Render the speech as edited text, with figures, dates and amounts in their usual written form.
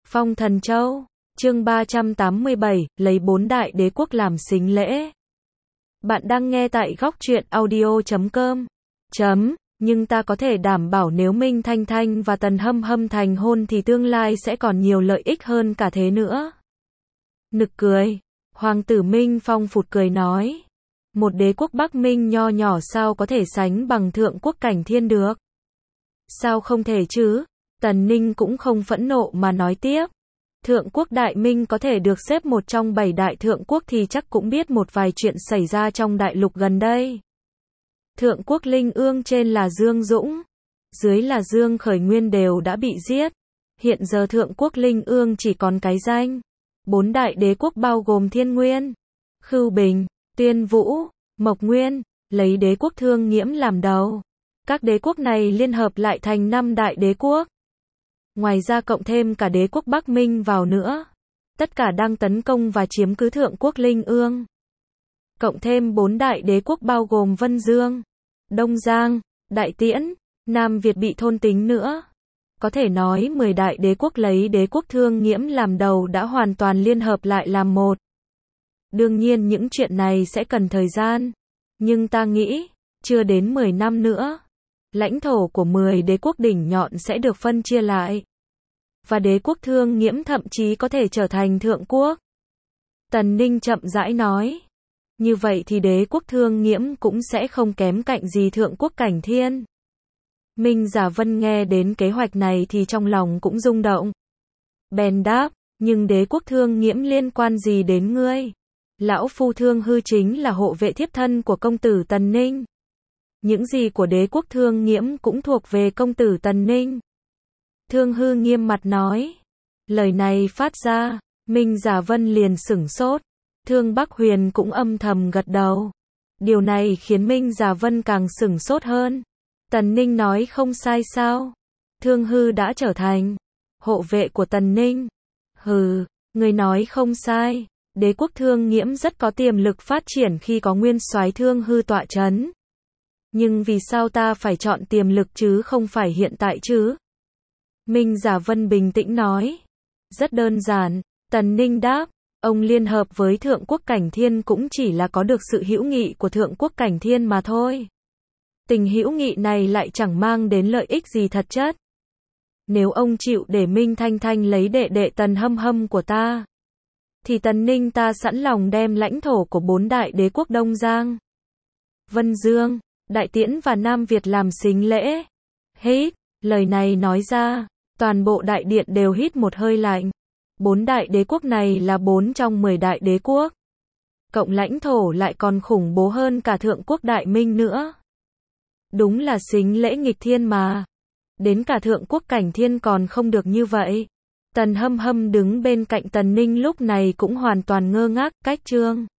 Phong Thần Châu, chương 387, lấy 4 đại đế quốc làm sính lễ. Bạn đang nghe tại góc truyện audio.com. Nhưng ta có thể đảm bảo nếu Minh Thanh Thanh và Tần Hâm Hâm thành hôn thì tương lai sẽ còn nhiều lợi ích hơn cả thế nữa. Nực cười. Hoàng tử Minh Phong phụt cười nói. Một đế quốc Bắc Minh nho nhỏ sao có thể sánh bằng thượng quốc Cảnh Thiên được? Sao không thể chứ? Tần Ninh cũng không phẫn nộ mà nói tiếp. Thượng quốc Đại Minh có thể được xếp một trong 7 đại thượng quốc thì chắc cũng biết một vài chuyện xảy ra trong đại lục gần đây. Thượng quốc Linh Ương trên là Dương Dũng, dưới là Dương Khởi Nguyên đều đã bị giết. Hiện giờ thượng quốc Linh Ương chỉ còn cái danh. 4 đại đế quốc bao gồm Thiên Nguyên, Khưu Bình, Tuyên Vũ, Mộc Nguyên, lấy đế quốc Thương Nghiễm làm đầu. Các đế quốc này liên hợp lại thành 5 đại đế quốc. Ngoài ra cộng thêm cả đế quốc Bắc Minh vào nữa. Tất cả đang tấn công và chiếm cứ thượng quốc Linh Ương. Cộng thêm 4 đại đế quốc bao gồm Vân Dương, Đông Giang, Đại Tiễn, Nam Việt bị thôn tính nữa. Có thể nói 10 đại đế quốc lấy đế quốc Thương Nghiễm làm đầu đã hoàn toàn liên hợp lại làm một. Đương nhiên những chuyện này sẽ cần thời gian. Nhưng ta nghĩ, chưa đến 10 năm nữa, lãnh thổ của 10 đế quốc đỉnh nhọn sẽ được phân chia lại. Và đế quốc Thương Nghiễm thậm chí có thể trở thành thượng quốc. Tần Ninh chậm rãi nói. Như vậy thì đế quốc Thương Nghiễm cũng sẽ không kém cạnh gì thượng quốc Cảnh Thiên. Minh Giả Vân nghe đến kế hoạch này thì trong lòng cũng rung động. Bèn đáp, nhưng đế quốc Thương Nghiễm liên quan gì đến ngươi? Lão phu Thương Hư chính là hộ vệ thiếp thân của công tử Tần Ninh. Những gì của đế quốc Thương Nghiễm cũng thuộc về công tử Tần Ninh. Thương Hư nghiêm mặt nói. Lời này phát ra, Minh Giả Vân liền sửng sốt. Thương Bắc Huyền cũng âm thầm gật đầu. Điều này khiến Minh Giả Vân càng sửng sốt hơn. Tần Ninh nói không sai sao? Thương Hư đã trở thành hộ vệ của Tần Ninh. Hừ, người nói không sai. Đế quốc Thương Nghiễm rất có tiềm lực phát triển khi có nguyên soái Thương Hư tọa trấn. Nhưng vì sao ta phải chọn tiềm lực chứ không phải hiện tại chứ? Minh Giả Vân bình tĩnh nói. Rất đơn giản, Tần Ninh đáp. Ông liên hợp với thượng quốc Cảnh Thiên cũng chỉ là có được sự hữu nghị của thượng quốc Cảnh Thiên mà thôi. Tình hữu nghị này lại chẳng mang đến lợi ích gì thật chất. Nếu ông chịu để Minh Thanh Thanh lấy đệ đệ Tần Hâm Hâm của ta, thì Tần Ninh ta sẵn lòng đem lãnh thổ của 4 đại đế quốc Đông Giang, Vân Dương, Đại Tiễn và Nam Việt làm sính lễ. Hít, lời này nói ra, toàn bộ đại điện đều hít một hơi lạnh. 4 đại đế quốc này là 4 trong 10 đại đế quốc. Cộng lãnh thổ lại còn khủng bố hơn cả thượng quốc Đại Minh nữa. Đúng là sính lễ nghịch thiên mà. Đến cả thượng quốc Cảnh Thiên còn không được như vậy. Tần Hâm Hâm đứng bên cạnh Tần Ninh lúc này cũng hoàn toàn ngơ ngác, cách chương.